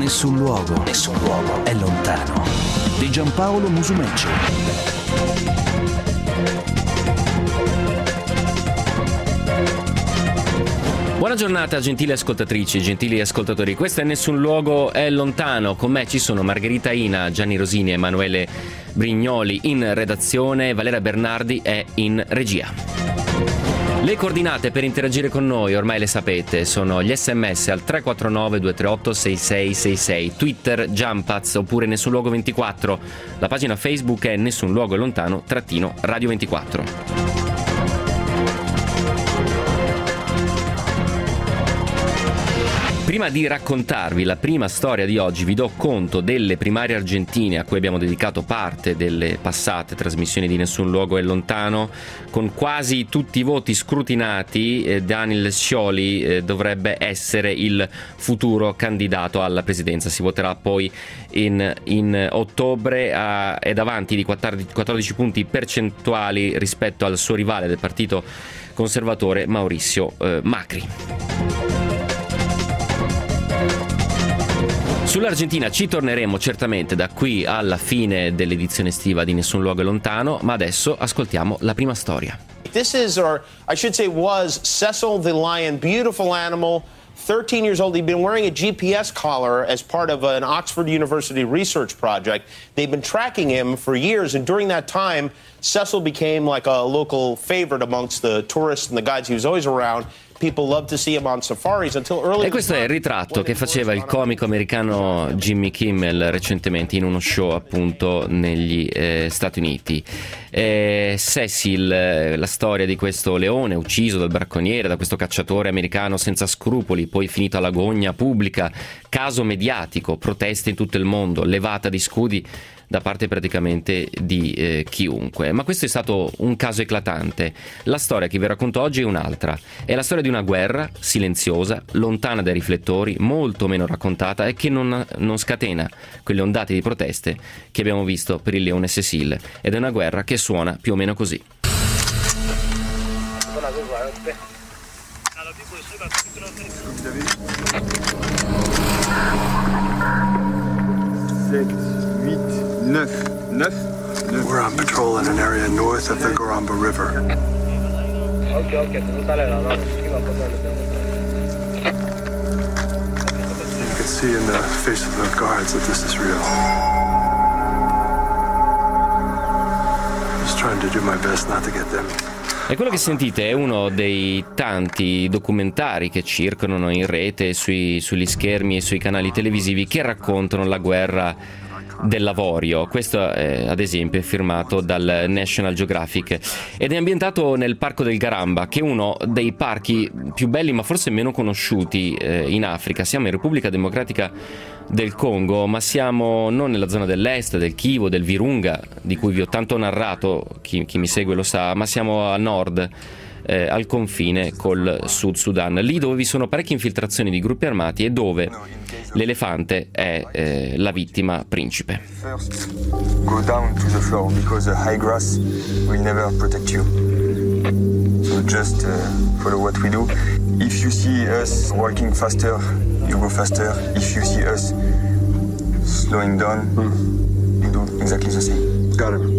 Nessun luogo è lontano. Di Giampaolo Musumeci. Buona giornata gentili ascoltatrici, gentili ascoltatori. Questo è Nessun luogo è lontano. Con me ci sono Margherita Ina, Gianni Rosini e Emanuele Brignoli in redazione. Valeria Bernardi è in regia. Le coordinate per interagire con noi ormai le sapete, sono gli sms al 349 238 6666, Twitter Giampaz oppure Nessun Luogo 24, la pagina Facebook è Nessun Luogo è lontano _Radio 24. Prima di raccontarvi la prima storia di oggi vi do conto delle primarie argentine a cui abbiamo dedicato parte delle passate trasmissioni di Nessun Luogo è lontano. Con quasi tutti i voti scrutinati, Daniel Scioli dovrebbe essere il futuro candidato alla presidenza. Si voterà poi in ottobre, è davanti di 14 punti percentuali rispetto al suo rivale del partito conservatore Mauricio Macri. Sull'Argentina ci torneremo certamente da qui alla fine dell'edizione estiva di Nessun Luogo è lontano, ma adesso ascoltiamo la prima storia. This is, or I should say was, Cecil the lion, beautiful animal, 13 years old. He'd been wearing a GPS collar as part of an Oxford University research project. They've been tracking him for years, and during that time, Cecil became like a local favorite amongst the tourists and the guides. He was always around. People love to see him on safaris until early. E questo è il ritratto che faceva il comico americano Jimmy Kimmel recentemente in uno show appunto negli Stati Uniti. Cecil, la storia di questo leone ucciso dal bracconiere, da questo cacciatore americano senza scrupoli, poi finito alla gogna pubblica, caso mediatico, proteste in tutto il mondo, levata di scudi da parte praticamente di chiunque. Ma questo è stato un caso eclatante. La storia che vi racconto oggi è un'altra. È la storia di una guerra silenziosa, lontana dai riflettori, molto meno raccontata e che non scatena quelle ondate di proteste che abbiamo visto per il leone Cecil. Ed è una guerra che suona più o meno così. We're on patrol in an area north of the Garamba River. You can see in the face of the guards that this is real. Just trying to do my best not to get them. E quello che sentite è uno dei tanti documentari che circolano in rete sugli schermi e sui canali televisivi che raccontano la guerra dell'avorio. Questo ad esempio è firmato dal National Geographic ed è ambientato nel Parco del Garamba, che è uno dei parchi più belli ma forse meno conosciuti in Africa. Siamo in Repubblica Democratica del Congo, ma siamo non nella zona dell'est, del Kivu, del Virunga, di cui vi ho tanto narrato, chi mi segue lo sa, ma siamo a nord, al confine col Sud Sudan, lì dove vi sono parecchie infiltrazioni di gruppi armati e dove l'elefante è la vittima principe. Go down to the floor because the high grass will never protect you. So just follow what we do. If you see us walking faster, you go faster. If you see us slowing down, you do exactly the same. Got it.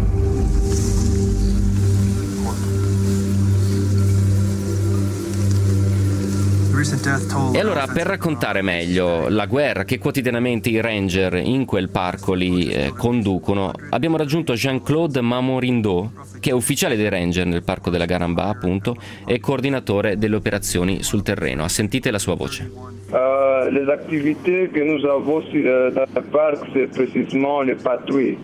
E allora, per raccontare meglio la guerra che quotidianamente i ranger in quel parco lì conducono, abbiamo raggiunto Jean-Claude Mamorindo, che è ufficiale dei ranger nel parco della Garamba appunto e coordinatore delle operazioni sul terreno. Sentite la sua voce. Les activités que nous avons dans le parc, c'est précisément les patrouilles.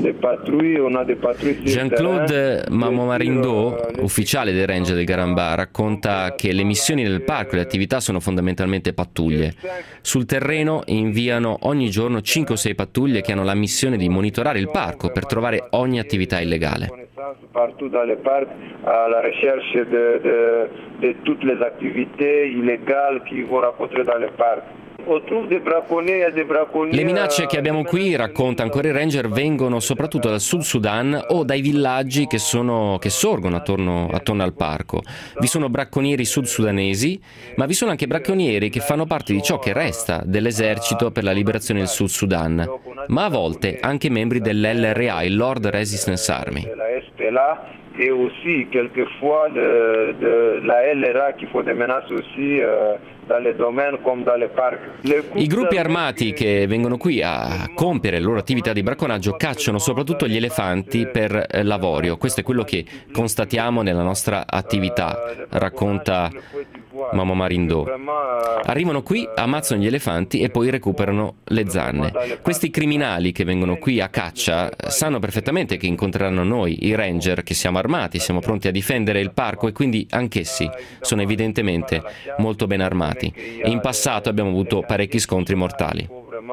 Jean-Claude Mamorindo, ufficiale dei Ranger del Garamba, racconta che le missioni nel parco e le attività sono fondamentalmente pattuglie. Sul terreno inviano ogni giorno 5 o 6 pattuglie che hanno la missione di monitorare il parco per trovare ogni attività illegale. Partout dans le parc, à la recherche de toutes les activités illégales qui vont rencontrer dans le parc. Le minacce che abbiamo qui, racconta ancora il ranger, vengono soprattutto dal Sud Sudan o dai villaggi che sorgono attorno al parco. Vi sono bracconieri sud-sudanesi, ma vi sono anche bracconieri che fanno parte di ciò che resta dell'esercito per la liberazione del Sud Sudan, ma a volte anche membri dell'LRA, il Lord Resistance Army. Et aussi quelquefois de la LRA qui font des menaces aussi dans les domaines comme dans les parcs. I gruppi armati che vengono qui a compiere le loro attività di bracconaggio cacciano soprattutto gli elefanti per l'avorio. Questo è quello che constatiamo nella nostra attività, racconta Mamo Marindo. Arrivano qui, ammazzano gli elefanti e poi recuperano le zanne. Questi criminali che vengono qui a caccia sanno perfettamente che incontreranno noi, i ranger, che siamo armati, siamo pronti a difendere il parco e quindi anch'essi sono evidentemente molto ben armati. E in passato abbiamo avuto parecchi scontri mortali.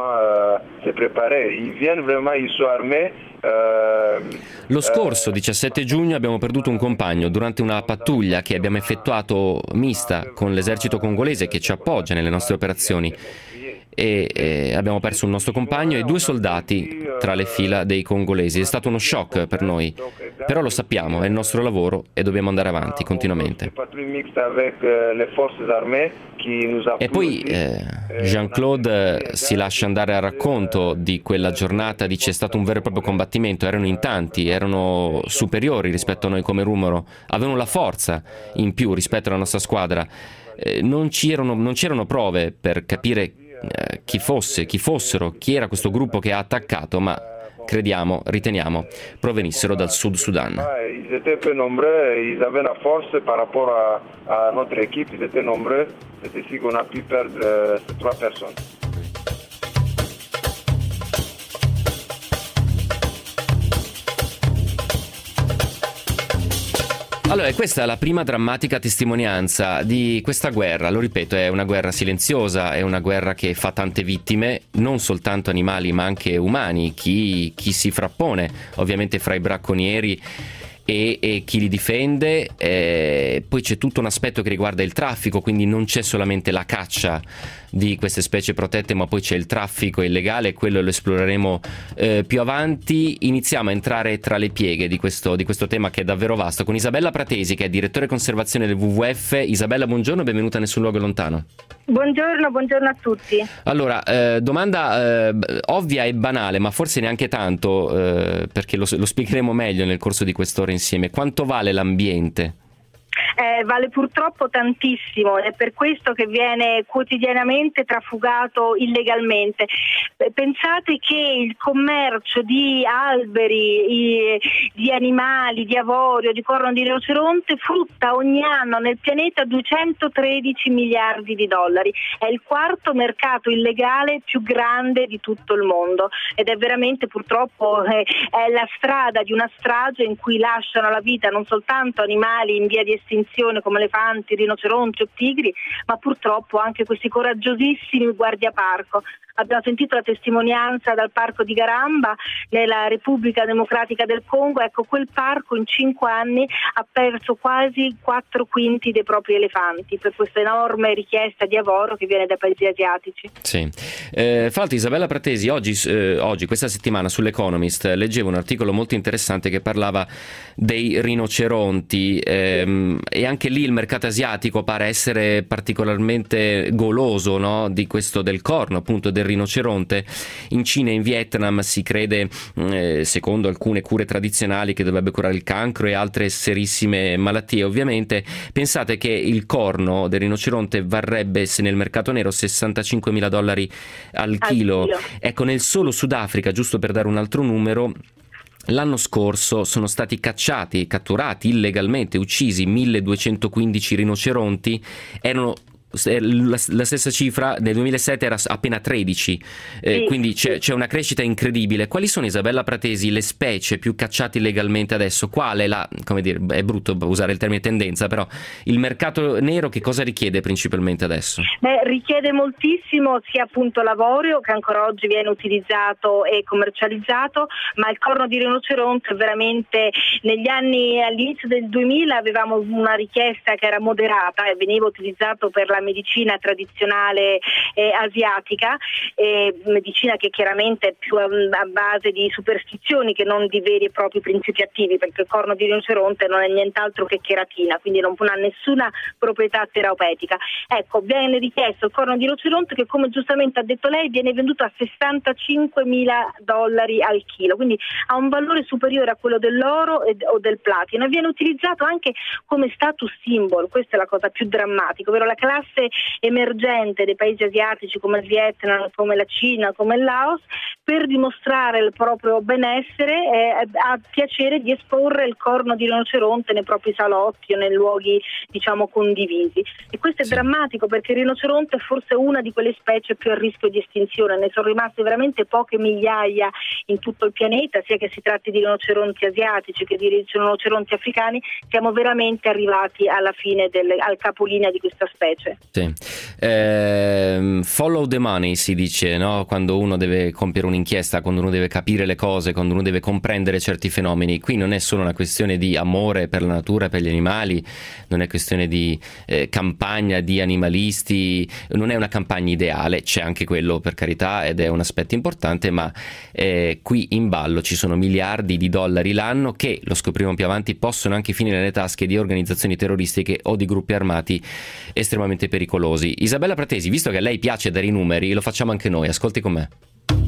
Lo scorso 17 giugno abbiamo perduto un compagno durante una pattuglia che abbiamo effettuato mista con l'esercito congolese che ci appoggia nelle nostre operazioni. E abbiamo perso un nostro compagno e 2 soldati tra le fila dei congolesi. È stato uno shock per noi, però lo sappiamo, è il nostro lavoro e dobbiamo andare avanti continuamente. E poi Jean-Claude si lascia andare al racconto di quella giornata, dice: è stato un vero e proprio combattimento, erano in tanti, erano superiori rispetto a noi come numero, avevano la forza in più rispetto alla nostra squadra. Non c'erano prove per capire chi fossero, chi era questo gruppo che ha attaccato, ma riteniamo provenissero dal Sud Sudan. Ils étaient peu nombreux, ils avaient la force par rapport à notre équipe, ils étaient nombreux, c'est ici qu'on a pu perdre ces 3 personnes. Allora, questa è la prima drammatica testimonianza di questa guerra. Lo ripeto, è una guerra silenziosa, è una guerra che fa tante vittime, non soltanto animali ma anche umani, chi si frappone ovviamente fra i bracconieri e chi li difende. Poi c'è tutto un aspetto che riguarda il traffico, quindi non c'è solamente la caccia di queste specie protette, ma poi c'è il traffico illegale, quello lo esploreremo più avanti. Iniziamo a entrare tra le pieghe di questo tema che è davvero vasto, con Isabella Pratesi, che è direttore conservazione del WWF. Isabella, buongiorno e benvenuta a Nessun Luogo Lontano. Buongiorno a tutti. Allora, domanda ovvia e banale, ma forse neanche tanto, perché lo spiegheremo meglio nel corso di quest'ora insieme. Quanto vale l'ambiente? Vale purtroppo tantissimo, è per questo che viene quotidianamente trafugato illegalmente. Pensate che il commercio di alberi, di animali, di avorio, di corno di rinoceronte frutta ogni anno nel pianeta 213 miliardi di dollari. È il 4º mercato illegale più grande di tutto il mondo ed è veramente purtroppo è la strada di una strage in cui lasciano la vita non soltanto animali in via di estinzione come elefanti, rinoceronti o tigri, ma purtroppo anche questi coraggiosissimi guardiaparco. Abbiamo sentito la testimonianza dal parco di Garamba nella Repubblica Democratica del Congo. Ecco, quel parco in 5 anni ha perso quasi 4/5 dei propri elefanti per questa enorme richiesta di avorio che viene dai paesi asiatici. Sì. Fra l'altro, Isabella Pratesi, oggi, questa settimana sull'Economist, leggevo un articolo molto interessante che parlava dei rinoceronti e anche lì il mercato asiatico pare essere particolarmente goloso, no? Di questo, del corno, appunto, del rinoceronte. In Cina e in Vietnam si crede, secondo alcune cure tradizionali, che dovrebbe curare il cancro e altre serissime malattie. Ovviamente pensate che il corno del rinoceronte varrebbe, se nel mercato nero, $65.000 al chilo. Ecco, nel solo Sudafrica, giusto per dare un altro numero, l'anno scorso sono stati catturati illegalmente, uccisi 1215 rinoceronti. Erano la stessa cifra nel 2007, era appena 13, quindi c'è una crescita incredibile. Quali sono, Isabella Pratesi, le specie più cacciate illegalmente adesso? Qual è è brutto usare il termine tendenza, però il mercato nero che cosa richiede principalmente adesso? Richiede moltissimo sia appunto l'avorio, che ancora oggi viene utilizzato e commercializzato, ma il corno di rinoceronte veramente all'inizio del 2000 avevamo una richiesta che era moderata e veniva utilizzato per la la medicina tradizionale asiatica, medicina che chiaramente è più a base di superstizioni che non di veri e propri principi attivi, perché il corno di rinoceronte non è nient'altro che cheratina, quindi non ha nessuna proprietà terapeutica. Ecco, viene richiesto il corno di rinoceronte che, come giustamente ha detto lei, viene venduto a $65.000 al chilo, quindi ha un valore superiore a quello dell'oro o del platino, e viene utilizzato anche come status symbol. Questa è la cosa più drammatica, ovvero la classe emergente dei paesi asiatici come il Vietnam, come la Cina, come il Laos, per dimostrare il proprio benessere ha piacere di esporre il corno di rinoceronte nei propri salotti o nei luoghi, diciamo, condivisi. E questo è drammatico, perché il rinoceronte è forse una di quelle specie più a rischio di estinzione. Ne sono rimaste veramente poche migliaia in tutto il pianeta, sia che si tratti di rinoceronti asiatici che di rinoceronti africani. Siamo veramente arrivati alla fine al capolinea di questa specie. Sì. Follow the money si dice, no? Quando uno deve compiere un'inchiesta, quando uno deve capire le cose, quando uno deve comprendere certi fenomeni. Qui non è solo una questione di amore per la natura e per gli animali, non è questione di campagna di animalisti, non è una campagna ideale, c'è anche quello, per carità, ed è un aspetto importante, ma qui in ballo ci sono miliardi di dollari l'anno che, lo scopriremo più avanti, possono anche finire nelle tasche di organizzazioni terroristiche o di gruppi armati estremamente pericolosi. Isabella Pratesi, visto che a lei piace dare i numeri, lo facciamo anche noi, ascolti con me.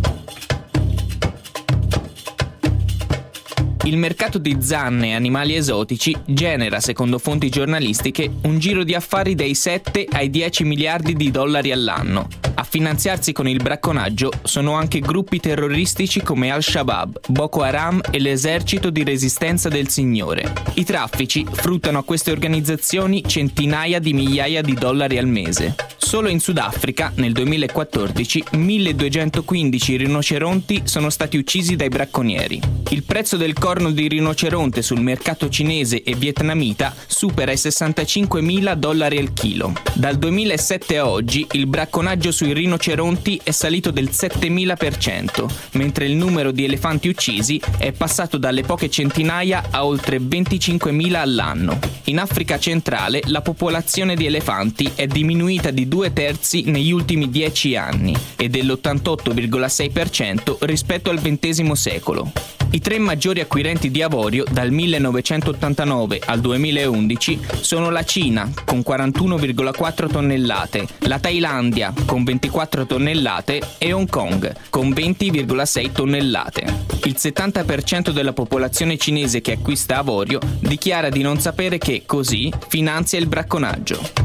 Il mercato di zanne e animali esotici genera, secondo fonti giornalistiche, un giro di affari dai 7 ai 10 miliardi di dollari all'anno. A finanziarsi con il bracconaggio sono anche gruppi terroristici come Al-Shabaab, Boko Haram e l'Esercito di Resistenza del Signore. I traffici fruttano a queste organizzazioni centinaia di migliaia di dollari al mese. Solo in Sudafrica, nel 2014, 1215 rinoceronti sono stati uccisi dai bracconieri. Il prezzo del corno di rinoceronte sul mercato cinese e vietnamita supera i $65.000 al chilo. Dal 2007 a oggi il bracconaggio sui rinoceronti è salito del 7.000%, mentre il numero di elefanti uccisi è passato dalle poche centinaia a oltre 25.000 all'anno. In Africa centrale la popolazione di elefanti è diminuita di 2/3 negli ultimi 10 anni e dell'88,6% rispetto al XX secolo. I 3 maggiori acquirenti di avorio dal 1989 al 2011 sono la Cina con 41,4 tonnellate, la Thailandia con 24 tonnellate e Hong Kong con 20,6 tonnellate. Il 70% della popolazione cinese che acquista avorio dichiara di non sapere che, così, finanzia il bracconaggio.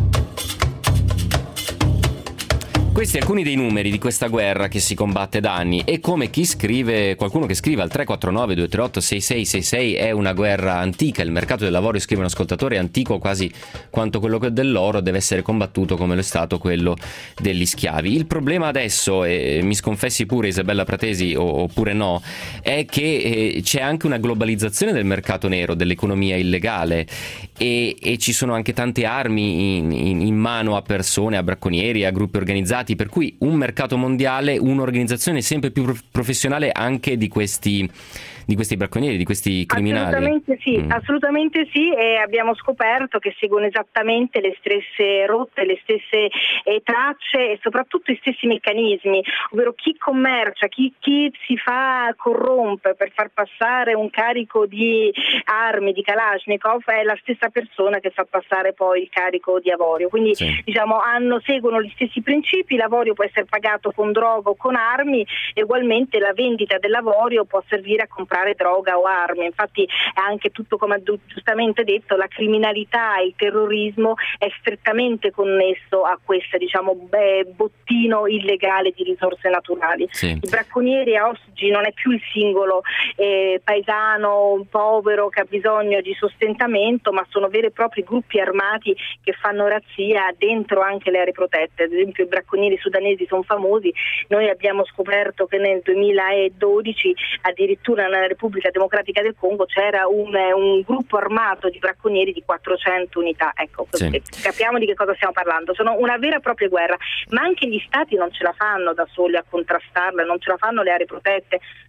Questi alcuni dei numeri di questa guerra che si combatte da anni, e come qualcuno che scrive al 349-238-6666 è una guerra antica. Il mercato del lavoro, scrive un ascoltatore, è antico quasi quanto quello dell'oro, deve essere combattuto come lo è stato quello degli schiavi. Il problema adesso, e mi sconfessi pure Isabella Pratesi oppure no, è che c'è anche una globalizzazione del mercato nero, dell'economia illegale, e ci sono anche tante armi in mano a persone, a bracconieri, a gruppi organizzati, per cui un mercato mondiale, un'organizzazione sempre più professionale anche di questi bracconieri, di questi criminali. Assolutamente sì, e abbiamo scoperto che seguono esattamente le stesse rotte, le stesse tracce e soprattutto i stessi meccanismi, ovvero chi commercia, chi si corrompe per far passare un carico di armi, di Kalashnikov, è la stessa persona che fa passare poi il carico di avorio, quindi seguono gli stessi principi. L'avorio può essere pagato con droga o con armi, e ugualmente la vendita dell'avorio può servire a comprare droga o armi. Infatti anche tutto, come ha giustamente detto, la criminalità e il terrorismo è strettamente connesso a questo bottino illegale di risorse naturali. I bracconieri oggi non è più il singolo paesano povero che ha bisogno di sostentamento, ma sono veri e propri gruppi armati che fanno razzia dentro anche le aree protette. Ad esempio i bracconieri sudanesi sono famosi. Noi abbiamo scoperto che nel 2012 addirittura nella Repubblica Democratica del Congo c'era un gruppo armato di bracconieri di 400 unità. Ecco, capiamo di che cosa stiamo parlando. Sono una vera e propria guerra, ma anche gli stati non ce la fanno da soli a contrastarla, non ce la fanno le aree protette,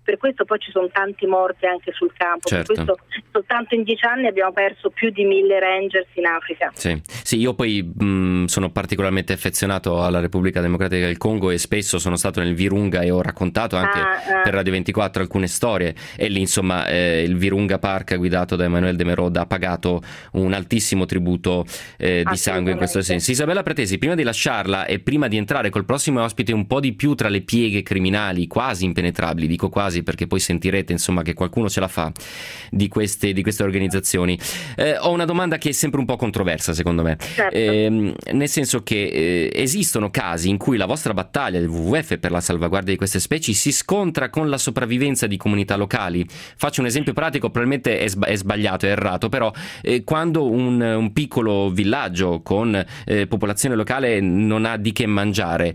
per questo poi ci sono tanti morti anche sul campo. Certo. Per questo soltanto in 10 anni abbiamo perso più di 1000 rangers in Africa. Sì, io poi sono particolarmente affezionato alla Repubblica Democratica del Congo e spesso sono stato nel Virunga e ho raccontato anche per Radio 24 alcune storie, e lì insomma il Virunga Park guidato da Emmanuel Demerod ha pagato un altissimo tributo di sangue in questo senso. Isabella Pratesi, prima di lasciarla e prima di entrare col prossimo ospite un po' di più tra le pieghe criminali quasi impenetrabili, dico quasi perché poi sentirete insomma che qualcuno ce la fa, di queste organizzazioni, ho una domanda che è sempre un po' controversa secondo me, certo. Nel senso che esistono casi in cui la vostra battaglia del WWF per la salvaguardia di queste specie si scontra con la sopravvivenza di comunità locali. Faccio un esempio pratico, probabilmente è sbagliato, è errato, però quando un piccolo villaggio con popolazione locale non ha di che mangiare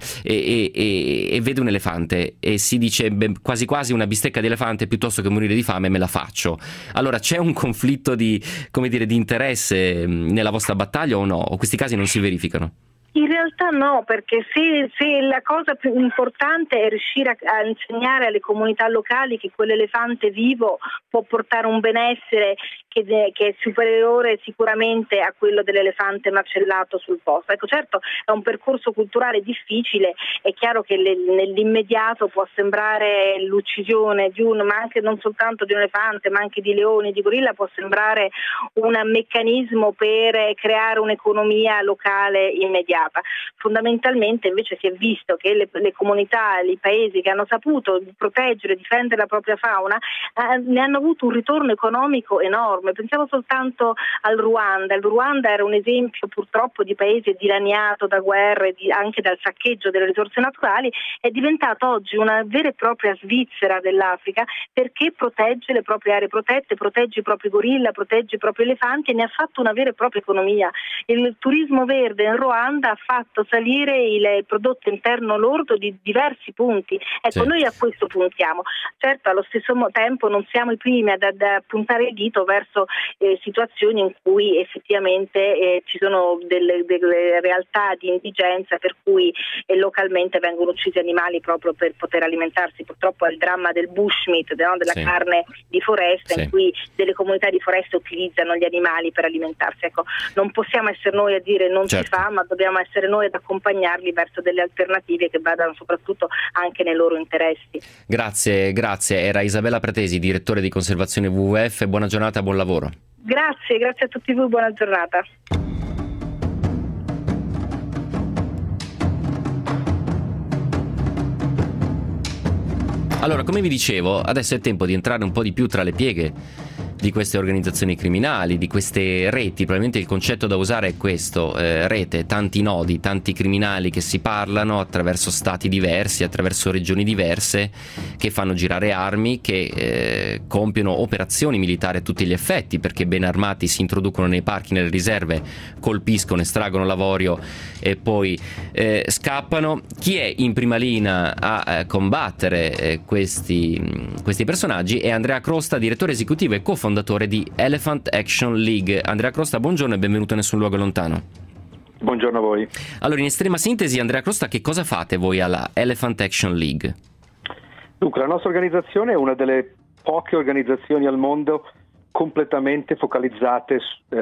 e vede un elefante e si dice quasi quasi una bistecca di elefante piuttosto che morire di fame me la faccio, allora c'è un conflitto di interesse nella vostra battaglia o no? O questi casi non si verificano? In realtà no, perché se la cosa più importante è riuscire a insegnare alle comunità locali che quell'elefante vivo può portare un benessere che è superiore sicuramente a quello dell'elefante macellato sul posto. Ecco, certo è un percorso culturale difficile, è chiaro che nell'immediato può sembrare l'uccisione ma anche non soltanto di un elefante, ma anche di leoni, di gorilla, può sembrare un meccanismo per creare un'economia locale immediata. Fondamentalmente invece si è visto che le comunità, i paesi che hanno saputo proteggere, difendere la propria fauna ne hanno avuto un ritorno economico enorme. Pensiamo soltanto al Ruanda. Il Ruanda era un esempio purtroppo di paese dilaniato da guerre, anche dal saccheggio delle risorse naturali, è diventato oggi una vera e propria Svizzera dell'Africa perché protegge le proprie aree protette, protegge i propri gorilla, protegge i propri elefanti e ne ha fatto una vera e propria economia. Il turismo verde in Ruanda ha fatto salire il prodotto interno lordo di diversi punti. Ecco, noi a questo puntiamo. Certo, allo stesso tempo non siamo i primi ad puntare il dito verso situazioni in cui effettivamente ci sono delle realtà di indigenza per cui localmente vengono uccisi animali proprio per poter alimentarsi. Purtroppo è il dramma del bushmeat, della carne di foresta, in cui delle comunità di foresta utilizzano gli animali per alimentarsi. Ecco, non possiamo essere noi a dire non si fa, ma dobbiamo essere noi ad accompagnarli verso delle alternative che vadano soprattutto anche nei loro interessi. Grazie. Era Isabella Pratesi, direttore di conservazione WWF. Buona giornata, buon lavoro. Grazie a tutti voi, buona giornata. Allora, come vi dicevo, adesso è tempo di entrare un po' di più tra le pieghe di queste organizzazioni criminali, di queste reti. Probabilmente il concetto da usare è questo, rete, tanti nodi, tanti criminali che si parlano attraverso stati diversi, attraverso regioni diverse, che fanno girare armi, che compiono operazioni militari a tutti gli effetti, perché ben armati si introducono nei parchi, nelle riserve, colpiscono, estraggono l'avorio e poi scappano. Chi è in prima linea a combattere questi personaggi è Andrea Crosta, direttore esecutivo e cofondatore di Elephant Action League. Andrea Crosta, buongiorno e benvenuto a Nessun Luogo Lontano. Buongiorno a voi. Allora, in estrema sintesi, Andrea Crosta, che cosa fate voi alla Elephant Action League? Dunque, la nostra organizzazione è una delle poche organizzazioni al mondo completamente focalizzate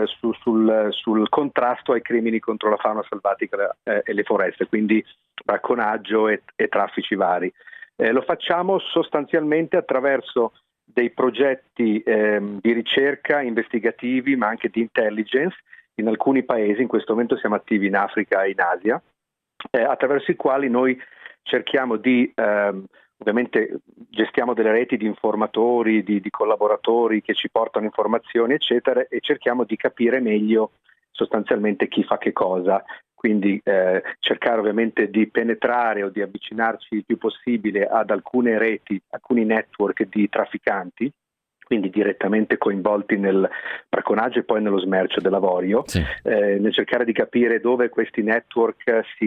sul contrasto ai crimini contro la fauna selvatica e le foreste, quindi bracconaggio e traffici vari. Lo facciamo sostanzialmente attraverso dei progetti di ricerca investigativi, ma anche di intelligence in alcuni paesi. In questo momento siamo attivi in Africa e in Asia, attraverso i quali noi cerchiamo di ovviamente gestiamo delle reti di informatori, di collaboratori che ci portano informazioni eccetera, e cerchiamo di capire meglio sostanzialmente chi fa che cosa. Quindi cercare ovviamente di penetrare o di avvicinarci il più possibile ad alcune reti, alcuni network di trafficanti, quindi direttamente coinvolti nel bracconaggio e poi nello smercio dell'avorio, nel cercare di capire dove questi network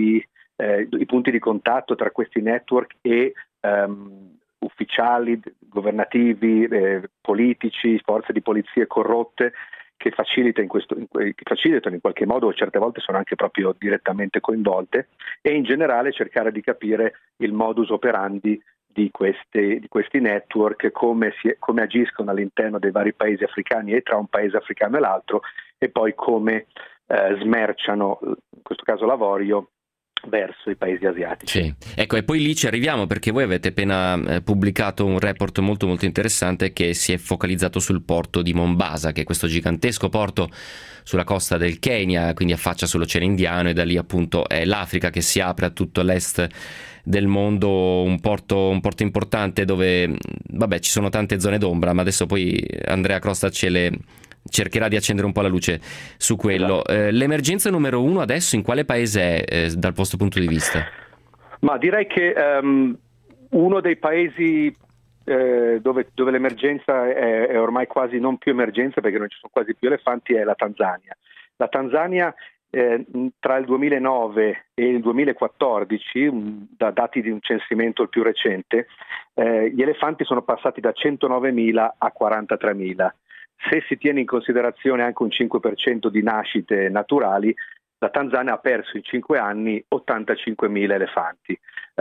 i punti di contatto tra questi network e ufficiali governativi, politici, forze di polizie corrotte, che facilitano in qualche modo, certe volte sono anche proprio direttamente coinvolte, e in generale cercare di capire il modus operandi di questi network, come agiscono all'interno dei vari paesi africani e tra un paese africano e l'altro, e poi come smerciano, in questo caso l'avorio, verso i paesi asiatici. Sì. Ecco, e poi lì ci arriviamo, perché voi avete appena pubblicato un report molto molto interessante che si è focalizzato sul porto di Mombasa, che è questo gigantesco porto sulla costa del Kenya, quindi affaccia sull'Oceano Indiano, e da lì appunto è l'Africa che si apre a tutto l'est del mondo, un porto importante dove ci sono tante zone d'ombra, ma adesso poi Andrea Crosta cercherà di accendere un po' la luce su quello. L'emergenza numero 1 adesso in quale paese è dal vostro punto di vista? Ma direi che uno dei paesi dove l'emergenza è ormai quasi non più emergenza, perché non ci sono quasi più elefanti, è la Tanzania. La Tanzania tra il 2009 e il 2014, da dati di un censimento il più recente, gli elefanti sono passati da 109.000 a 43.000. Se si tiene in considerazione anche un 5% di nascite naturali, la Tanzania ha perso in 5 anni 85.000 elefanti.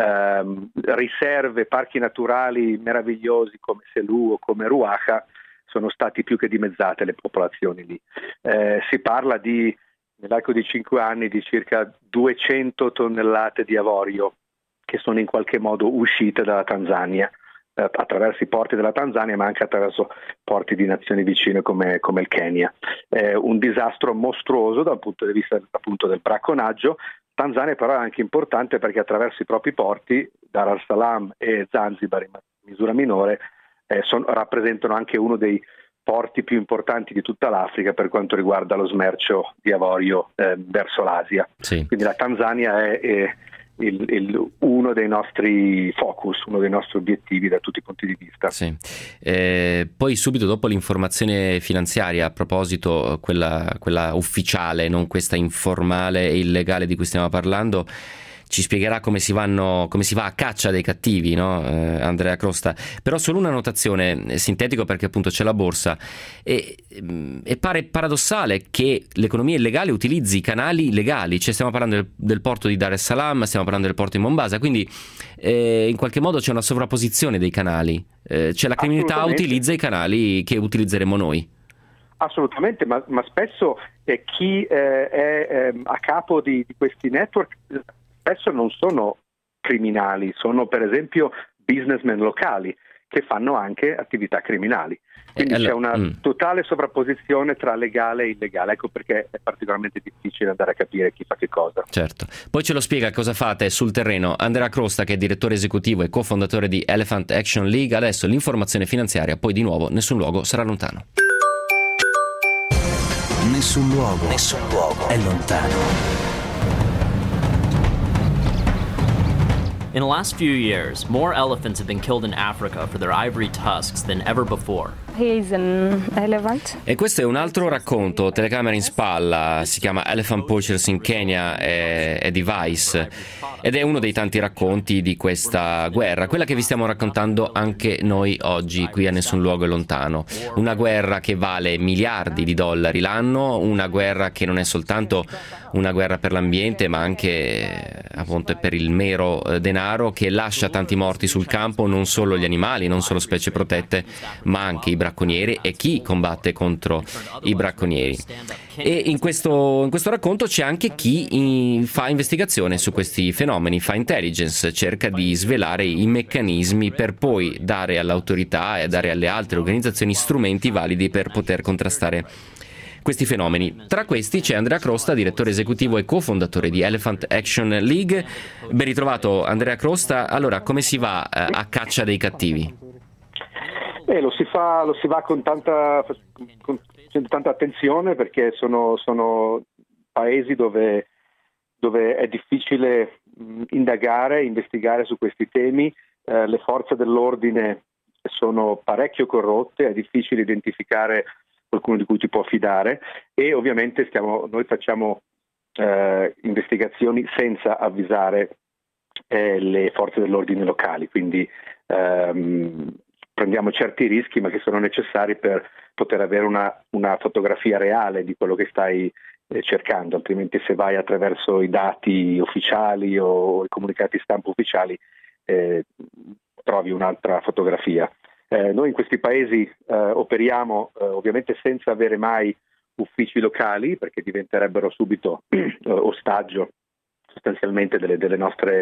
Riserve, parchi naturali meravigliosi come Selous o come Ruaha sono stati più che dimezzate le popolazioni lì. Si parla nell'arco di 5 anni di circa 200 tonnellate di avorio che sono in qualche modo uscite dalla Tanzania, attraverso i porti della Tanzania, ma anche attraverso porti di nazioni vicine come il Kenya. Un disastro mostruoso dal punto di vista appunto del bracconaggio. Tanzania però è anche importante perché attraverso i propri porti, Dar es Salaam e Zanzibar in misura minore, rappresentano anche uno dei porti più importanti di tutta l'Africa per quanto riguarda lo smercio di avorio verso l'Asia. Sì. Quindi la Tanzania è uno dei nostri focus, uno dei nostri obiettivi da tutti i punti di vista. Sì. Poi subito dopo l'informazione finanziaria, a proposito quella ufficiale, non questa informale e illegale di cui stiamo parlando, ci spiegherà come si va a caccia dei cattivi, no? Andrea Crosta. Però solo una notazione, sintetico perché appunto c'è la borsa, e pare paradossale che l'economia illegale utilizzi i canali legali, cioè stiamo parlando del porto di Dar es Salaam, stiamo parlando del porto di Mombasa, quindi in qualche modo c'è una sovrapposizione dei canali, cioè la criminalità utilizza i canali che utilizzeremo noi. Assolutamente, ma spesso chi è a capo di questi network spesso non sono criminali, sono per esempio businessmen locali che fanno anche attività criminali. Quindi c'è una totale sovrapposizione tra legale e illegale, ecco perché è particolarmente difficile andare a capire chi fa che cosa. Certo. Poi ce lo spiega cosa fate sul terreno Andrea Crosta, che è direttore esecutivo e cofondatore di Elephant Action League. Adesso l'informazione finanziaria, poi di nuovo Nessun Luogo sarà lontano. Nessun luogo è lontano. In the last few years, more elephants have been killed in Africa for their ivory tusks than ever before. He is an elephant. E questo è un altro racconto, telecamera in spalla, si chiama Elephant Poachers in Kenya, è di Vice, ed è uno dei tanti racconti di questa guerra, quella che vi stiamo raccontando anche noi oggi qui a Nessun Luogo è Lontano. Una guerra che vale miliardi di dollari l'anno, una guerra che non è soltanto una guerra per l'ambiente, ma anche appunto per il mero denaro, che lascia tanti morti sul campo, non solo gli animali, non solo specie protette, ma anche i bracconieri e chi combatte contro i bracconieri. E in questo racconto c'è anche chi fa investigazione su questi fenomeni, fa intelligence, cerca di svelare i meccanismi per poi dare all'autorità e dare alle altre organizzazioni strumenti validi per poter contrastare questi fenomeni. Tra questi c'è Andrea Crosta, direttore esecutivo e cofondatore di Elephant Action League. Ben ritrovato Andrea Crosta. Allora, come si va a caccia dei cattivi? Lo si va con tanta attenzione, perché sono paesi dove è difficile indagare, investigare su questi temi. Le forze dell'ordine sono parecchio corrotte, è difficile identificare qualcuno di cui ti può fidare, e ovviamente noi facciamo investigazioni senza avvisare le forze dell'ordine locali, quindi prendiamo certi rischi, ma che sono necessari per poter avere una fotografia reale di quello che stai cercando, altrimenti se vai attraverso i dati ufficiali o i comunicati stampa ufficiali trovi un'altra fotografia. Noi in questi paesi operiamo ovviamente senza avere mai uffici locali, perché diventerebbero subito ostaggio sostanzialmente dei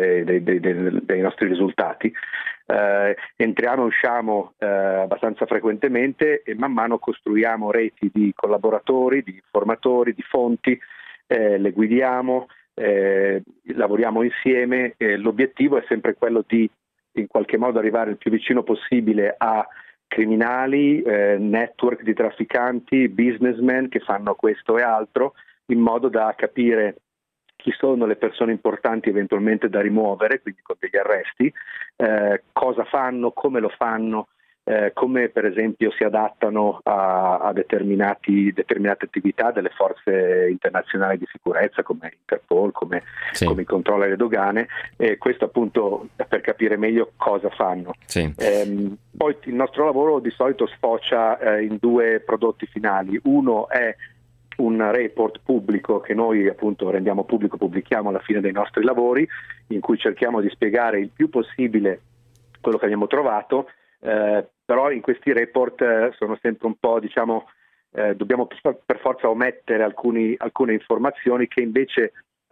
nostri risultati. Entriamo e usciamo abbastanza frequentemente e man mano costruiamo reti di collaboratori, di formatori, di fonti, le guidiamo, lavoriamo insieme. L'obiettivo è sempre quello di in qualche modo arrivare il più vicino possibile a criminali, network di trafficanti, businessmen che fanno questo e altro, in modo da capire chi sono le persone importanti eventualmente da rimuovere, quindi con degli arresti, cosa fanno, come lo fanno, come per esempio si adattano a determinate attività delle forze internazionali di sicurezza come Interpol, come i controlli alle dogane, questo appunto per capire meglio cosa fanno. Sì. Poi il nostro lavoro di solito sfocia in due prodotti finali. Uno è un report pubblico che noi appunto rendiamo pubblico, pubblichiamo alla fine dei nostri lavori, in cui cerchiamo di spiegare il più possibile quello che abbiamo trovato, però in questi report sono sempre un po', dobbiamo per forza omettere alcune informazioni che invece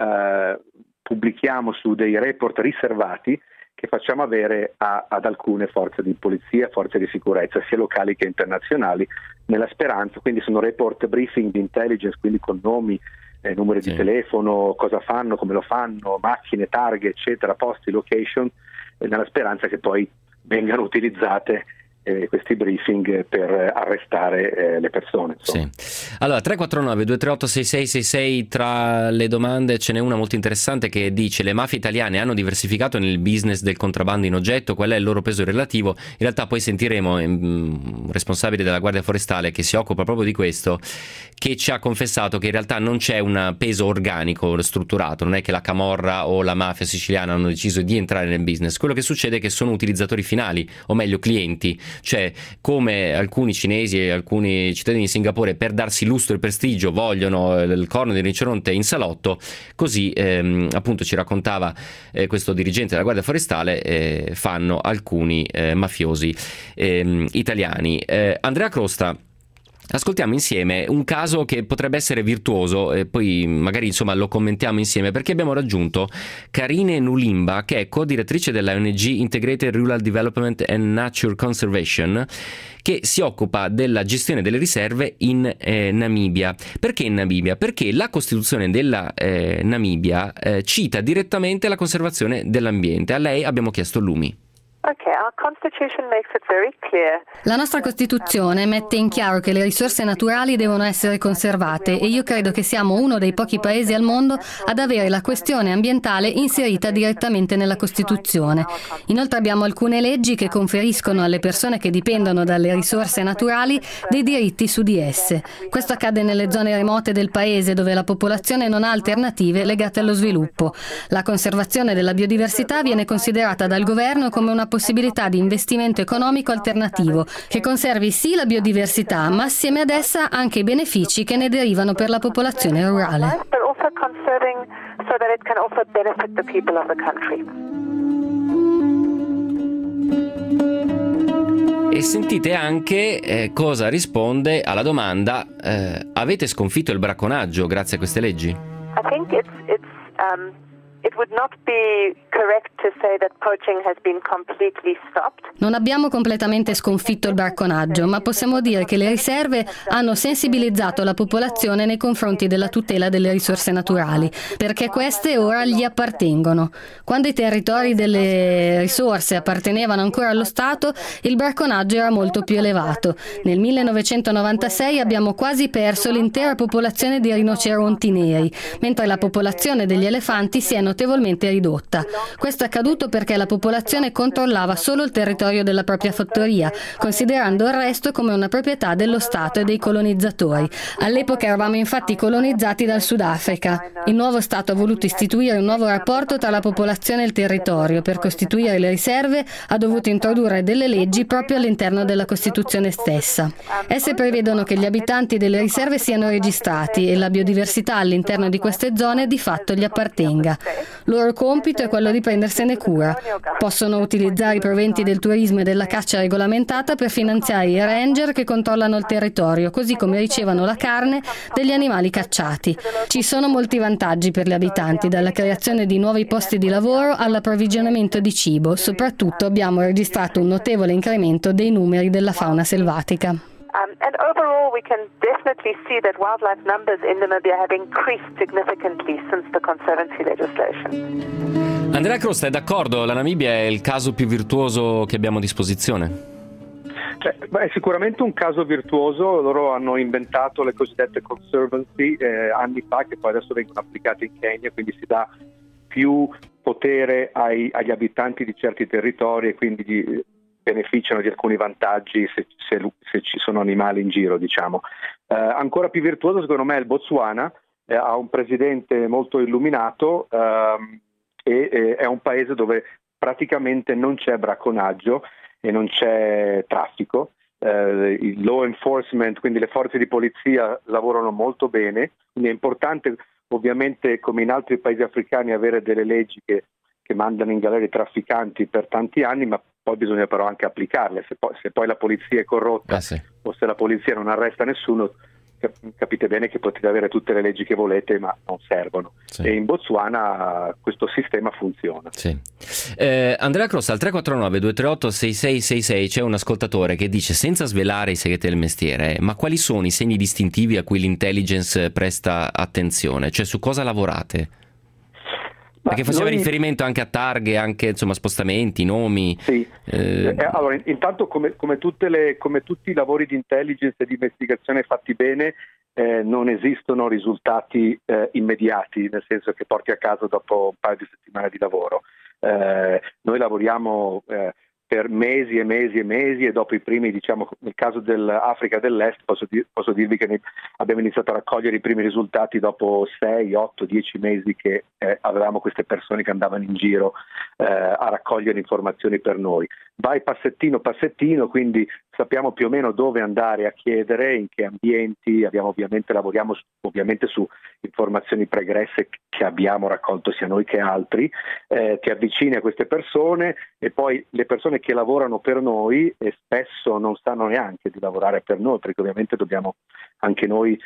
pubblichiamo su dei report riservati che facciamo avere ad alcune forze di polizia, forze di sicurezza, sia locali che internazionali, nella speranza, quindi sono report briefing di intelligence, quindi con nomi, numeri di telefono, cosa fanno, come lo fanno, macchine, targhe, eccetera, posti, location, nella speranza che poi vengano utilizzate questi briefing per arrestare le persone. Sì. Allora 349-238-6666, tra le domande ce n'è una molto interessante che dice: le mafie italiane hanno diversificato nel business del contrabbando in oggetto, qual è il loro peso relativo? In realtà poi sentiremo un responsabile della Guardia Forestale che si occupa proprio di questo, che ci ha confessato che in realtà non c'è un peso organico strutturato, non è che la camorra o la mafia siciliana hanno deciso di entrare nel business. Quello che succede è che sono utilizzatori finali, o meglio clienti, cioè come alcuni cinesi e alcuni cittadini di Singapore per darsi lustro e prestigio vogliono il corno di rinoceronte in salotto, così appunto ci raccontava questo dirigente della Guardia Forestale, fanno alcuni mafiosi italiani. Andrea Crosta, ascoltiamo insieme un caso che potrebbe essere virtuoso e poi magari lo commentiamo insieme, perché abbiamo raggiunto Karine Nulimba, che è co-direttrice della ONG Integrated Rural Development and Nature Conservation, che si occupa della gestione delle riserve in Namibia. Perché in Namibia? Perché la Costituzione della Namibia cita direttamente la conservazione dell'ambiente. A lei abbiamo chiesto lumi. La nostra Costituzione mette in chiaro che le risorse naturali devono essere conservate e io credo che siamo uno dei pochi paesi al mondo ad avere la questione ambientale inserita direttamente nella Costituzione. Inoltre abbiamo alcune leggi che conferiscono alle persone che dipendono dalle risorse naturali dei diritti su di esse. Questo accade nelle zone remote del paese dove la popolazione non ha alternative legate allo sviluppo. La conservazione della biodiversità viene considerata dal governo come una possibilità di investimento economico alternativo che conservi sì la biodiversità, ma assieme ad essa anche i benefici che ne derivano per la popolazione rurale. E sentite anche cosa risponde alla domanda: avete sconfitto il bracconaggio grazie a queste leggi? Non abbiamo completamente sconfitto il bracconaggio, ma possiamo dire che le riserve hanno sensibilizzato la popolazione nei confronti della tutela delle risorse naturali, perché queste ora gli appartengono. Quando i territori delle risorse appartenevano ancora allo Stato, il bracconaggio era molto più elevato. Nel 1996 abbiamo quasi perso l'intera popolazione di rinoceronti neri, mentre la popolazione degli elefanti si è notevolmente ridotta. Questo è accaduto perché la popolazione controllava solo il territorio della propria fattoria, considerando il resto come una proprietà dello Stato e dei colonizzatori. All'epoca eravamo infatti colonizzati dal Sudafrica. Il nuovo Stato ha voluto istituire un nuovo rapporto tra la popolazione e il territorio. Per costituire le riserve ha dovuto introdurre delle leggi proprio all'interno della Costituzione stessa. Esse prevedono che gli abitanti delle riserve siano registrati e la biodiversità all'interno di queste zone di fatto gli appartenga. Loro compito è quello di prendersene prendersene cura. Possono utilizzare i proventi del turismo e della caccia regolamentata per finanziare i ranger che controllano il territorio, così come ricevono la carne degli animali cacciati. Ci sono molti vantaggi per gli abitanti, dalla creazione di nuovi posti di lavoro all'approvvigionamento di cibo. Soprattutto abbiamo registrato un notevole incremento dei numeri della fauna selvatica. And overall, we can definitely see that wildlife numbers in Namibia have increased significantly since the conservancy legislation. Andrea Crosta, è d'accordo? La Namibia è il caso più virtuoso che abbiamo a disposizione? È sicuramente un caso virtuoso. Loro hanno inventato le cosiddette conservancy anni fa, che poi adesso vengono applicate in Kenya, quindi si dà più potere agli abitanti di certi territori e quindi beneficiano di alcuni vantaggi se ci sono animali in giro, diciamo. Ancora più virtuoso secondo me è il Botswana, ha un presidente molto illuminato e è un paese dove praticamente non c'è bracconaggio e non c'è traffico. Il law enforcement, quindi le forze di polizia, lavorano molto bene, quindi è importante ovviamente, come in altri paesi africani, avere delle leggi che mandano in galera i trafficanti per tanti anni, ma poi bisogna però anche applicarle. Se poi la polizia è corrotta o se la polizia non arresta nessuno, capite bene che potete avere tutte le leggi che volete, ma non servono. E in Botswana questo sistema funziona. Andrea Crosta, al 349-238-6666 c'è un ascoltatore che dice, senza svelare i segreti del mestiere, ma quali sono i segni distintivi a cui l'intelligence presta attenzione? Cioè, su cosa lavorate? Perché faceva riferimento anche a targhe, anche insomma spostamenti, nomi. Sì. Allora, intanto come tutti i lavori di intelligence e di investigazione fatti bene, non esistono risultati immediati, nel senso che porti a casa dopo un paio di settimane di lavoro. Noi lavoriamo per mesi e mesi e mesi, e dopo i primi, diciamo, nel caso dell'Africa dell'Est posso dirvi che abbiamo iniziato a raccogliere i primi risultati dopo 6, 8, 10 mesi che avevamo queste persone che andavano in giro a raccogliere informazioni per noi. Vai passettino passettino, quindi sappiamo più o meno dove andare a chiedere, in che ambienti. Lavoriamo ovviamente su informazioni pregresse che abbiamo raccolto sia noi che altri. Ti avvicini a queste persone, e poi le persone che lavorano per noi e spesso non sanno neanche di lavorare per noi, perché ovviamente dobbiamo anche noi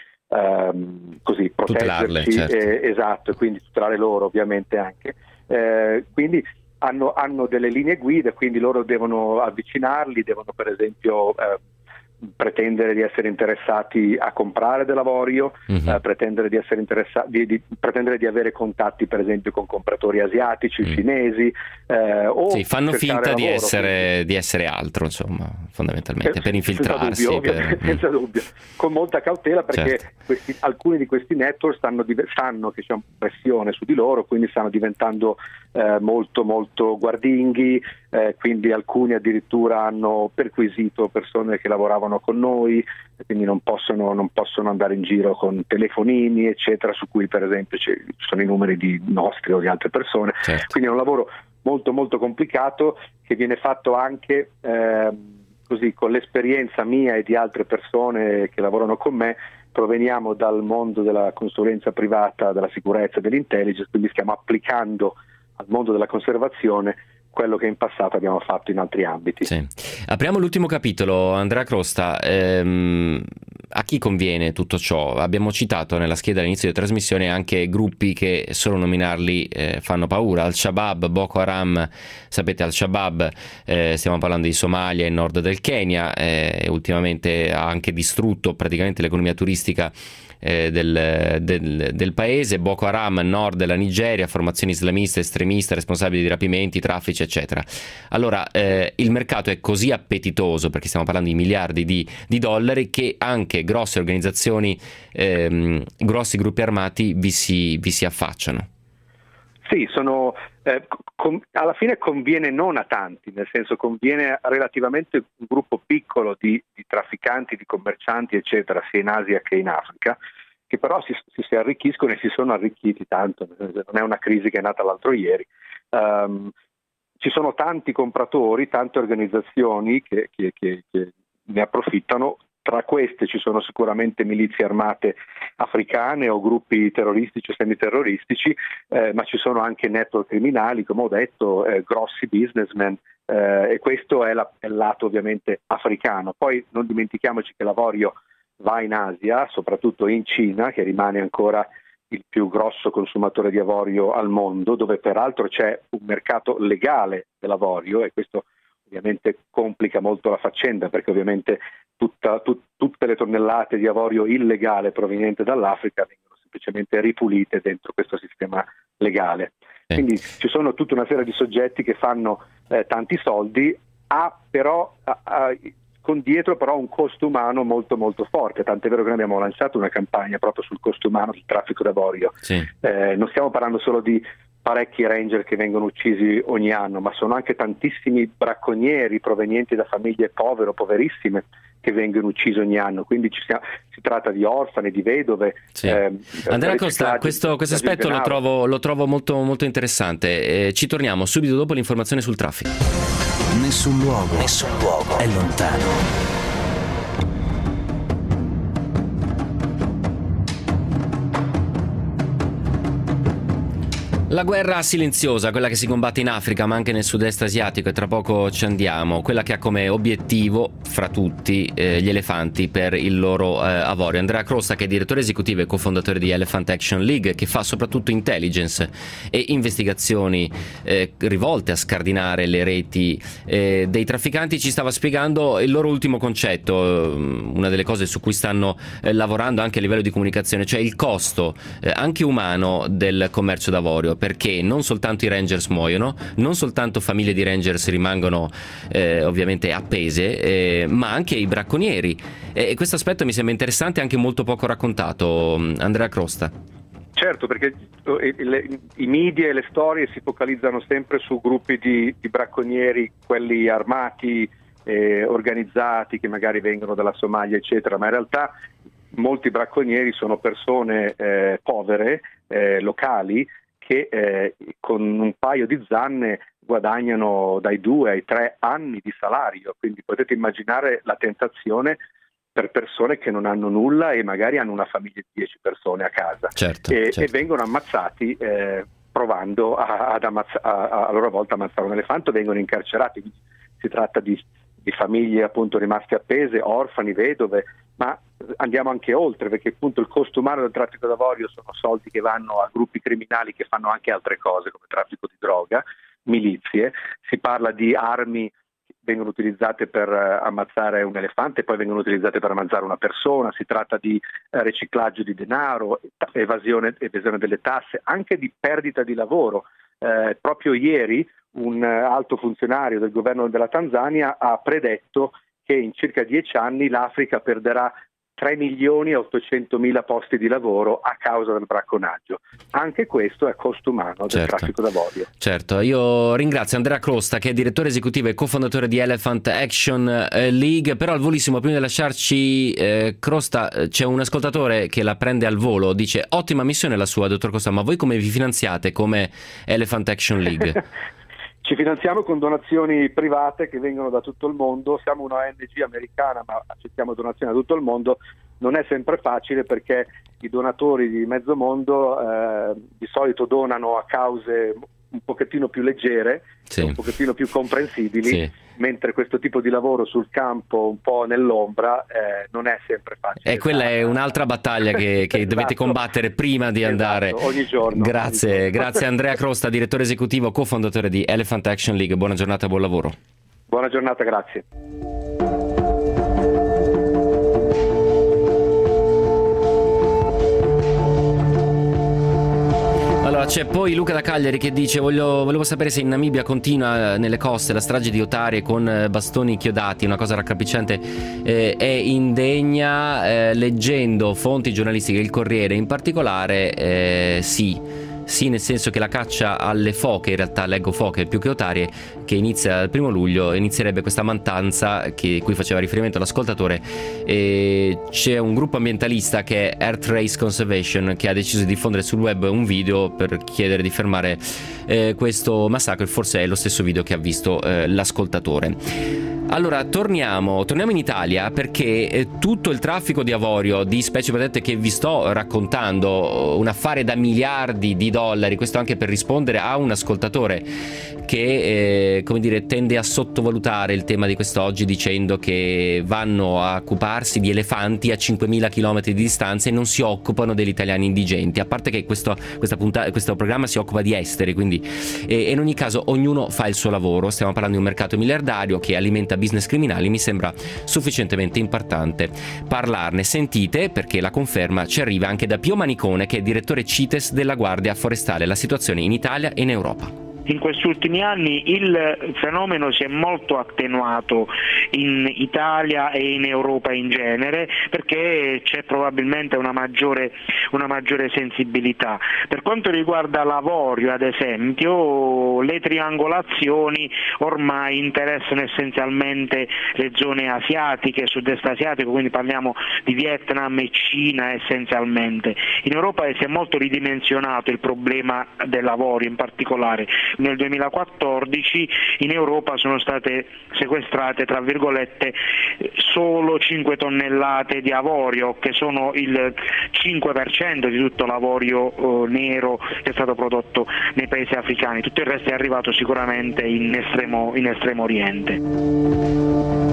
così proteggerci, certo. Esatto, quindi tutelare loro ovviamente anche. Quindi hanno delle linee guida, quindi loro devono avvicinarli, devono per esempio pretendere di essere interessati a comprare dell'avorio, pretendere di essere interessati, pretendere di avere contatti per esempio con compratori asiatici, cinesi, o fanno finta di essere altro, insomma, fondamentalmente per infiltrarsi, senza dubbio, con molta cautela, perché alcuni di questi network sanno che c'è pressione su di loro, quindi stanno diventando molto molto guardinghi, quindi alcuni addirittura hanno perquisito persone che lavoravano con noi, quindi non possono andare in giro con telefonini eccetera, su cui per esempio ci sono i numeri di nostri o di altre persone. Quindi è un lavoro molto molto complicato, che viene fatto anche così con l'esperienza mia e di altre persone che lavorano con me. Proveniamo dal mondo della consulenza privata, della sicurezza e dell'intelligence, quindi stiamo applicando al mondo della conservazione quello che in passato abbiamo fatto in altri ambiti. Apriamo l'ultimo capitolo, Andrea Crosta. A chi conviene tutto ciò? Abbiamo citato nella scheda all'inizio della trasmissione anche gruppi che solo nominarli fanno paura. Al-Shabaab, Boko Haram, sapete, Al-Shabaab, stiamo parlando di Somalia e nord del Kenya, ultimamente ha anche distrutto praticamente l'economia turistica del paese. Boko Haram, nord della Nigeria, formazioni islamiste, estremiste, responsabili di rapimenti, traffici, eccetera. Allora, il mercato è così appetitoso, perché stiamo parlando di miliardi di dollari, che anche grosse organizzazioni, grossi gruppi armati vi si affacciano. Sì, alla fine conviene non a tanti, nel senso conviene relativamente un gruppo piccolo di trafficanti, di commercianti, eccetera, sia in Asia che in Africa, che però si arricchiscono e si sono arricchiti tanto, non è una crisi che è nata l'altro ieri. Ci sono tanti compratori, tante organizzazioni che ne approfittano, Tra queste ci sono sicuramente milizie armate africane o gruppi terroristici o semiterroristici, ma ci sono anche network criminali, come ho detto, grossi businessmen, e questo è il lato ovviamente africano. Poi non dimentichiamoci che l'avorio va in Asia, soprattutto in Cina, che rimane ancora il più grosso consumatore di avorio al mondo, dove peraltro c'è un mercato legale dell'avorio, e questo ovviamente complica molto la faccenda, perché ovviamente tutte le tonnellate di avorio illegale proveniente dall'Africa vengono semplicemente ripulite dentro questo sistema legale. Quindi ci sono tutta una serie di soggetti che fanno tanti soldi, con dietro però un costo umano molto molto forte, tant'è vero che noi abbiamo lanciato una campagna proprio sul costo umano del traffico d'avorio. Sì. Non stiamo parlando solo di parecchi ranger che vengono uccisi ogni anno, ma sono anche tantissimi bracconieri provenienti da famiglie poverissime che vengono uccisi ogni anno, quindi si tratta di orfani, di vedove. Sì. Andrea Costa, questo aspetto lo trovo molto, molto interessante. Ci torniamo subito dopo l'informazione sul traffico. Nessun luogo è lontano. La guerra silenziosa, quella che si combatte in Africa ma anche nel sud-est asiatico, e tra poco ci andiamo, quella che ha come obiettivo fra tutti gli elefanti per il loro avorio. Andrea Crosta, che è direttore esecutivo e cofondatore di Elephant Action League, che fa soprattutto intelligence e investigazioni rivolte a scardinare le reti dei trafficanti, ci stava spiegando il loro ultimo concetto, una delle cose su cui stanno lavorando anche a livello di comunicazione, cioè il costo anche umano del commercio d'avorio, perché non soltanto i rangers muoiono, non soltanto famiglie di rangers rimangono ovviamente appese, ma anche i bracconieri, e questo aspetto mi sembra interessante e anche molto poco raccontato. Andrea Crosta. Certo, perché i media e le storie si focalizzano sempre su gruppi di bracconieri, quelli armati, organizzati, che magari vengono dalla Somalia eccetera, ma in realtà molti bracconieri sono persone povere, locali, che con un paio di zanne guadagnano dai 2 ai 3 anni di salario, quindi potete immaginare la tentazione per persone che non hanno nulla e magari hanno una famiglia di 10 persone a casa. Certo. E vengono ammazzati provando a loro volta ammazzare un elefante, vengono incarcerati. Si tratta di famiglie appunto rimaste appese, orfani, vedove, ma andiamo anche oltre, perché appunto il costo umano del traffico d'avorio sono soldi che vanno a gruppi criminali che fanno anche altre cose come traffico di droga, milizie. Si parla di armi che vengono utilizzate per ammazzare un elefante, poi vengono utilizzate per ammazzare una persona. Si tratta di riciclaggio di denaro, evasione delle tasse, anche di perdita di lavoro. Proprio ieri un alto funzionario del governo della Tanzania ha predetto che in circa 10 anni l'Africa perderà 3.800.000 posti di lavoro a causa del bracconaggio. Anche questo è costo umano del traffico d'avorio. Certo, io ringrazio Andrea Crosta, che è direttore esecutivo e cofondatore di Elephant Action League. Però al volissimo, prima di lasciarci, Crosta, c'è un ascoltatore che la prende al volo, dice: ottima missione la sua, dottor Crosta, ma voi come vi finanziate come Elephant Action League? Ci finanziamo con donazioni private che vengono da tutto il mondo. Siamo una ONG americana, ma accettiamo donazioni da tutto il mondo. Non è sempre facile, perché i donatori di mezzo mondo di solito donano a cause un pochettino più leggere, sì, un pochettino più comprensibili, sì, mentre questo tipo di lavoro sul campo, un po' nell'ombra, non è sempre facile. E quella è un'altra battaglia che esatto, dovete combattere prima di andare. Ogni giorno. Grazie Andrea Crosta, direttore esecutivo, cofondatore di Elephant Action League. Buona giornata e buon lavoro. Buona giornata, grazie. Allora, c'è poi Luca da Cagliari che dice: volevo sapere se in Namibia continua nelle coste la strage di otarie con bastoni chiodati, una cosa raccapricciante e indegna. Leggendo fonti giornalistiche, il Corriere in particolare, sì, nel senso che la caccia alle foche, in realtà leggo foche più che otarie, che inizia il 1 luglio, inizierebbe questa mattanza cui faceva riferimento l'ascoltatore. C'è un gruppo ambientalista che è Earth Race Conservation, che ha deciso di diffondere sul web un video per chiedere di fermare questo massacro, e forse è lo stesso video che ha visto l'ascoltatore. Allora, torniamo in Italia perché tutto il traffico di avorio di specie protette che vi sto raccontando, un affare da miliardi di dollari, questo anche per rispondere a un ascoltatore che tende a sottovalutare il tema di quest'oggi dicendo che vanno a occuparsi di elefanti a 5.000 km di distanza e non si occupano degli italiani indigenti, a parte che questo programma si occupa di esteri, quindi in ogni caso ognuno fa il suo lavoro. Stiamo parlando di un mercato miliardario che alimenta business criminali, mi sembra sufficientemente importante parlarne. Sentite, perché la conferma ci arriva anche da Pio Manicone, che è direttore CITES della Guardia Forestale, la situazione in Italia e in Europa. In questi ultimi anni il fenomeno si è molto attenuato in Italia e in Europa in genere, perché c'è probabilmente una maggiore sensibilità. Per quanto riguarda l'avorio, ad esempio, le triangolazioni ormai interessano essenzialmente le zone asiatiche, sud-est asiatico, quindi parliamo di Vietnam e Cina essenzialmente. In Europa si è molto ridimensionato il problema dell'avorio in particolare. Nel 2014 in Europa sono state sequestrate, tra virgolette, solo 5 tonnellate di avorio, che sono il 5% di tutto l'avorio nero che è stato prodotto nei paesi africani. Tutto il resto è arrivato sicuramente in Estremo Oriente.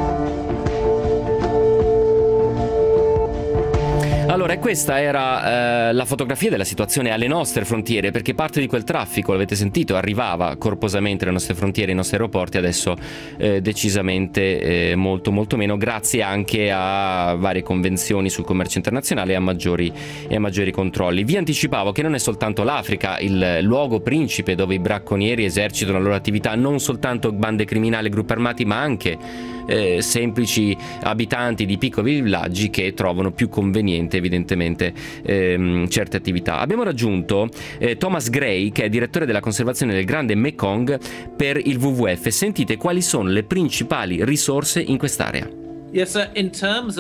Allora, questa era la fotografia della situazione alle nostre frontiere, perché parte di quel traffico, l'avete sentito, arrivava corposamente alle nostre frontiere, ai nostri aeroporti, adesso decisamente molto meno, grazie anche a varie convenzioni sul commercio internazionale e a maggiori controlli. Vi anticipavo che non è soltanto l'Africa il luogo principe dove i bracconieri esercitano la loro attività, non soltanto bande criminali e gruppi armati, ma anche semplici abitanti di piccoli villaggi che trovano più conveniente evidentemente certe attività. Abbiamo raggiunto Thomas Gray, che è direttore della conservazione del Grande Mekong per il WWF. Sentite quali sono le principali risorse in quest'area. In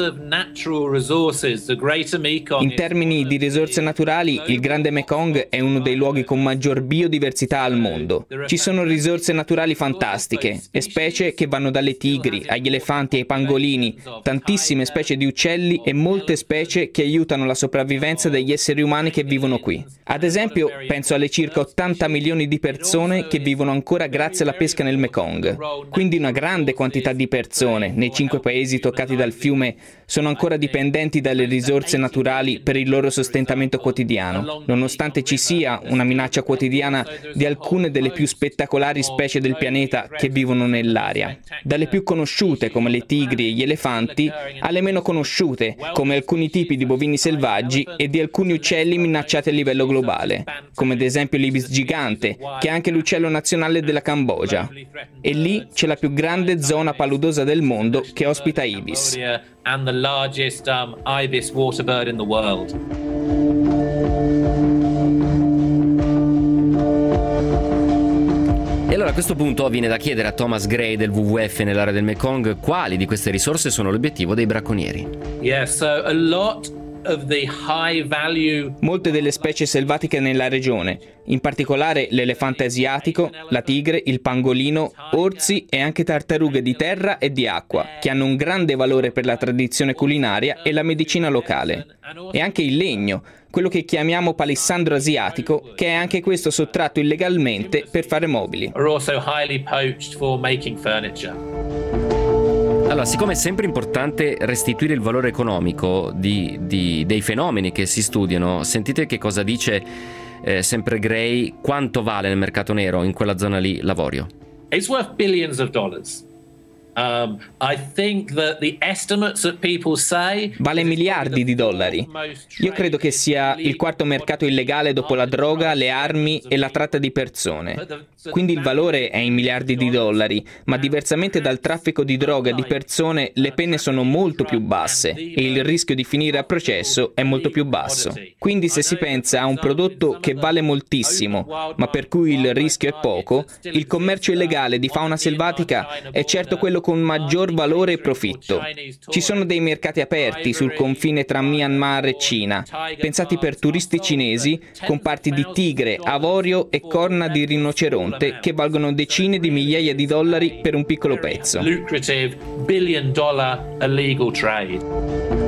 termini di risorse naturali, il Grande Mekong è uno dei luoghi con maggior biodiversità al mondo. Ci sono risorse naturali fantastiche e specie che vanno dalle tigri agli elefanti ai pangolini, tantissime specie di uccelli e molte specie che aiutano la sopravvivenza degli esseri umani che vivono qui. Ad esempio, penso alle circa 80 milioni di persone che vivono ancora grazie alla pesca nel Mekong. Quindi una grande quantità di persone nei 5 paesi toccati dal fiume sono ancora dipendenti dalle risorse naturali per il loro sostentamento quotidiano, nonostante ci sia una minaccia quotidiana di alcune delle più spettacolari specie del pianeta che vivono nell'area. Dalle più conosciute, come le tigri e gli elefanti, alle meno conosciute, come alcuni tipi di bovini selvaggi e di alcuni uccelli minacciati a livello globale, come ad esempio l'ibis gigante, che è anche l'uccello nazionale della Cambogia. E lì c'è la più grande zona paludosa del mondo che ospita ibis. And the largest ibis water bird in the world. E allora a questo punto viene da chiedere a Thomas Gray del WWF nell'area del Mekong quali di queste risorse sono l'obiettivo dei bracconieri. Molte delle specie selvatiche nella regione, in particolare l'elefante asiatico, la tigre, il pangolino, orsi e anche tartarughe di terra e di acqua, che hanno un grande valore per la tradizione culinaria e la medicina locale. E anche il legno, quello che chiamiamo palissandro asiatico, che è anche questo sottratto illegalmente per fare mobili. Allora, siccome è sempre importante restituire il valore economico dei fenomeni che si studiano, sentite che cosa dice sempre Gray, quanto vale nel mercato nero in quella zona lì l'avorio. It's worth billions of dollars. I think that the estimates that people say vale miliardi di dollari. Io credo che sia il quarto mercato illegale dopo la droga, le armi e la tratta di persone. Quindi il valore è in miliardi di dollari, ma diversamente dal traffico di droga e di persone, le pene sono molto più basse e il rischio di finire a processo è molto più basso. Quindi se si pensa a un prodotto che vale moltissimo, ma per cui il rischio è poco, il commercio illegale di fauna selvatica è certo quello quello con maggior valore e profitto. Ci sono dei mercati aperti sul confine tra Myanmar e Cina, pensati per turisti cinesi, con parti di tigre, avorio e corna di rinoceronte che valgono decine di migliaia di dollari per un piccolo pezzo. Lucrative billion-dollar illegal trade.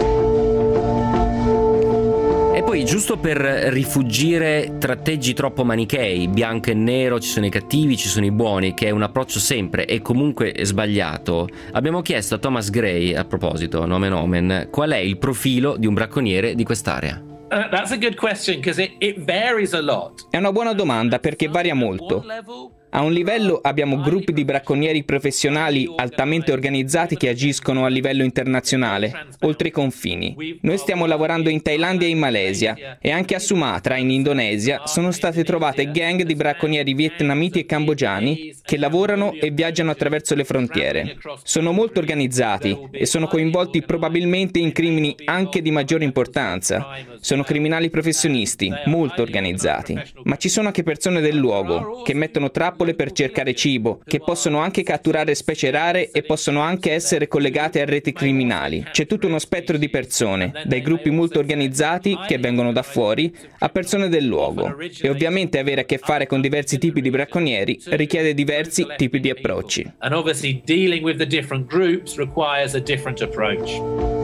E poi, giusto per rifuggire tratteggi troppo manichei, bianco e nero, ci sono i cattivi, ci sono i buoni, che è un approccio sempre e comunque sbagliato, abbiamo chiesto a Thomas Gray, a proposito, nomen omen, qual è il profilo di un bracconiere di quest'area. That's a good question, because it varies a lot. È una buona domanda perché varia molto. A un livello abbiamo gruppi di bracconieri professionali altamente organizzati che agiscono a livello internazionale, oltre i confini. Noi stiamo lavorando in Thailandia e in Malesia, e anche a Sumatra, in Indonesia, sono state trovate gang di bracconieri vietnamiti e cambogiani che lavorano e viaggiano attraverso le frontiere. Sono molto organizzati e sono coinvolti probabilmente in crimini anche di maggiore importanza. Sono criminali professionisti, molto organizzati. Ma ci sono anche persone del luogo che mettono trappole per cercare cibo, che possono anche catturare specie rare e possono anche essere collegate a reti criminali. C'è tutto uno spettro di persone, dai gruppi molto organizzati che vengono da fuori a persone del luogo. E ovviamente avere a che fare con diversi tipi di bracconieri richiede diversi tipi di approcci. And obviously dealing with the different groups requires a different approach.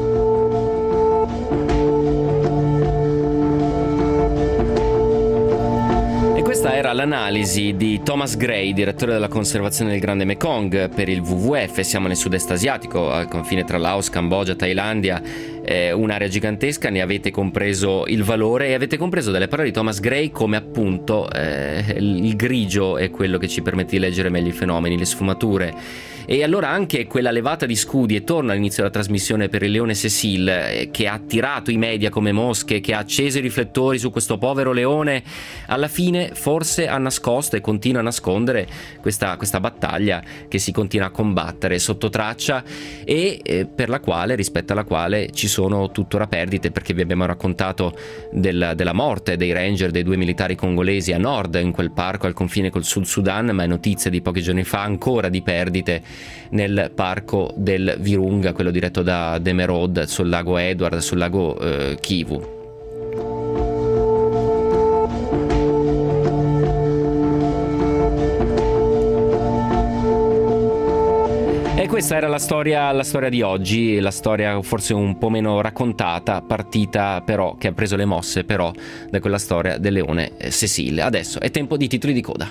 Questa era l'analisi di Thomas Gray, direttore della conservazione del Grande Mekong per il WWF. Siamo nel sud-est asiatico, al confine tra Laos, Cambogia, Thailandia, un'area gigantesca. Ne avete compreso il valore e avete compreso dalle parole di Thomas Gray come appunto il grigio è quello che ci permette di leggere meglio i fenomeni, le sfumature. E allora anche quella levata di scudi, e torno all'inizio della trasmissione per il leone Cecil, che ha attirato i media come mosche, che ha acceso i riflettori su questo povero leone, alla fine forse ha nascosto e continua a nascondere questa battaglia che si continua a combattere sotto traccia e per la quale, rispetto alla quale ci sono tuttora perdite, perché vi abbiamo raccontato della morte dei ranger, dei 2 militari congolesi a nord in quel parco al confine col Sud Sudan, ma è notizia di pochi giorni fa ancora di perdite nel parco del Virunga, quello diretto da Demerod sul lago Edward, sul lago Kivu. E questa era la storia di oggi, la storia forse un po' meno raccontata, partita però, che ha preso le mosse però da quella storia del leone Cecil. Adesso è tempo di titoli di coda.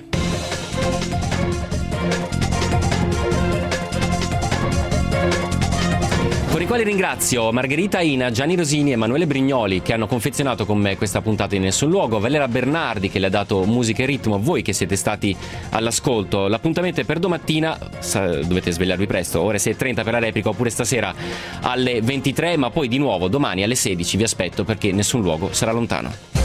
Con i quali ringrazio Margherita Ina, Gianni Rosini e Emanuele Brignoli che hanno confezionato con me questa puntata di Nessun Luogo, Valera Bernardi che le ha dato musica e ritmo, a voi che siete stati all'ascolto. L'appuntamento è per domattina, dovete svegliarvi presto, ore 6:30 per la replica, oppure stasera alle 23, ma poi di nuovo domani alle 16 vi aspetto perché Nessun Luogo sarà lontano.